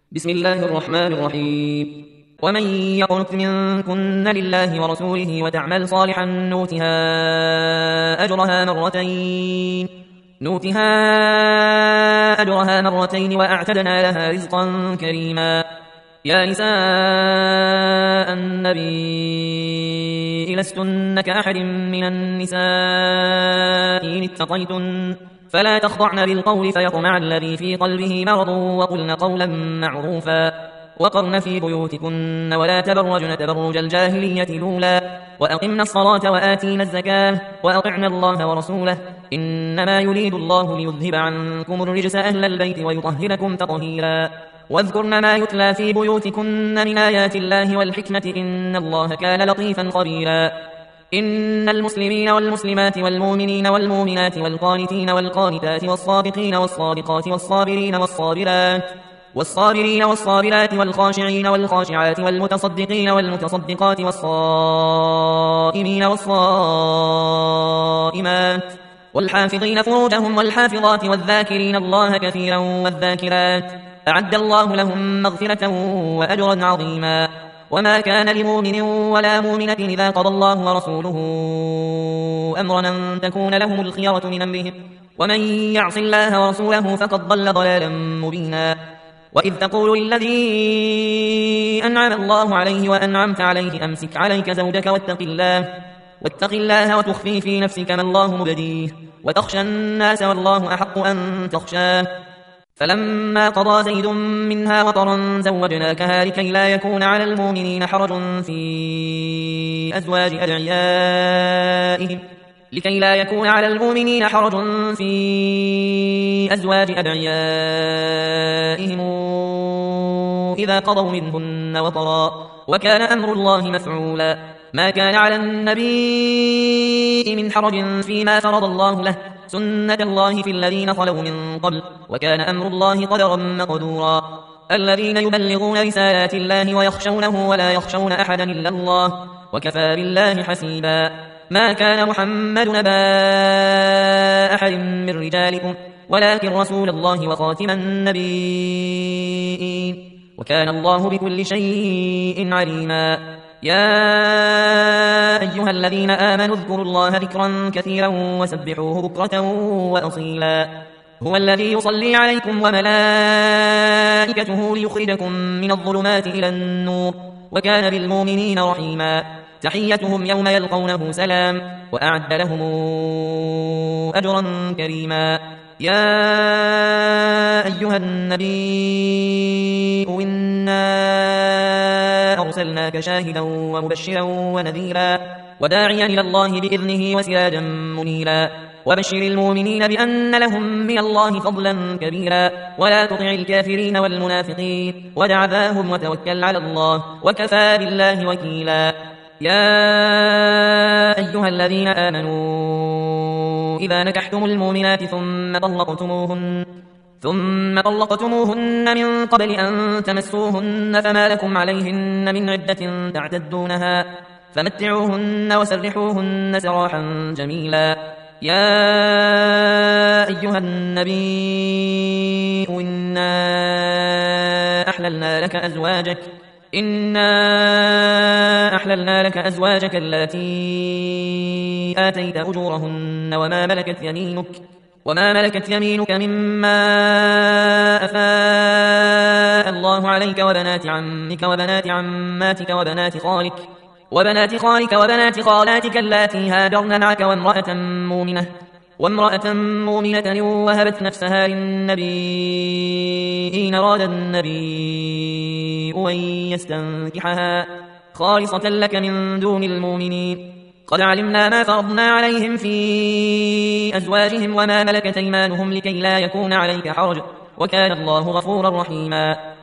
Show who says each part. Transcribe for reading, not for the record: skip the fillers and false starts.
Speaker 1: بسم الله الرحمن الرحيم. ومن يقنت منكن لله ورسوله وتعمل صالحا نؤتها أجرها مرتين وأعتدنا لها رزقا كريما. يا نساء النبي لستن كأحد من النساء إن اتقيتن فلا تخضعن بالقول فيطمع الذي في قلبه مرض وقلن قولا معروفا وقرن في بيوتكن ولا تبرجن تبرج الجاهلية الأولى وأقمن الصلاة وآتينا الزكاة وأطعنا الله ورسوله إنما يريد الله ليذهب عنكم الرجس أهل البيت ويطهركم تطهيرا. واذكرن ما يتلى في بيوتكن من آيات الله والحكمة إن الله كان لطيفا خبيرا. إن المسلمين والمسلمات والمؤمنين والمؤمنات والقانتين والقانتات والصادقين والصادقات والصابرين والصابرات والخاشعين والخاشعات والمتصدقين والمتصدقات والصائمين والصائمات والحافظين فروجهم والحافظات والذاكرين الله كثيرا والذاكرات أعد الله لهم مغفرة وأجرا عظيما. وما كان لمؤمن ولا مؤمنة إذا قضى الله ورسوله أمرا أن تكون لهم الخيرة من أمرهم ومن يعص الله ورسوله فقد ضل ضلالا مبينا. وإذ تقول للذي أنعم الله عليه وأنعمت عليه أمسك عليك زوجك واتق الله وتخفي في نفسك ما الله مبديه وتخشى الناس والله أحق أن تخشاه. فلما قضى زيد منها وطرا زوجناكها لكي لا يكون على المؤمنين حرج في أزواج أدعيائهم إذا قضوا منهن وطرا وكان أمر الله مفعولا. ما كان على النبي من حرج فيما فرض الله له سنة الله في الذين خلوا من قبل وكان أمر الله قدرا مقدورا. الذين يبلغون رسالات الله ويخشونه ولا يخشون أحدا إلا الله وكفى بالله حسيبا. ما كان محمد نبا أحد من رجالكم ولكن رسول الله وخاتم النبيين وكان الله بكل شيء عليما. يا أيها الذين آمنوا اذكروا الله ذكرا كثيرا وسبحوه بكرة وأصيلا. هو الذي يصلي عليكم وملائكته ليخرجكم من الظلمات إلى النور وكان بالمؤمنين رحيما. تحيتهم يوم يلقونه سلام وأعد لهم أجرا كريما. يا أيها النبي إنا أرسلناك شاهدا ومبشرا ونذيرا وداعيا إلى الله بإذنه وسراجا منيرا. وبشر المؤمنين بأن لهم من الله فضلا كبيرا ولا تطع الكافرين والمنافقين ودع ذاهم وتوكل على الله وكفى بالله وكيلا. يا أيها الذين آمنوا إذا نكحتم المؤمنات ثم طلقتموهن من قبل أن تمسوهن فما لكم عليهن من عدة تعتدونها فمتعوهن وسرحوهن سراحا جميلا. يا أيها النبي إنا أحللنا لك أزواجك التي آتيت أجورهن وما ملكت يمينك مما أفاء الله عليك وبنات عمك وبنات عماتك وبنات خالك وبنات خالاتك اللاتي هاجرن معك وامرأة مؤمنة وهبت نفسها للنبي إن أراد النبي أن يستنكحها خالصة لك من دون المؤمنين. قد علمنا ما فرضنا عليهم في أزواجهم وما ملكت أيمانهم لكي لا يكون عليك حرج وكان الله غفورا رحيما.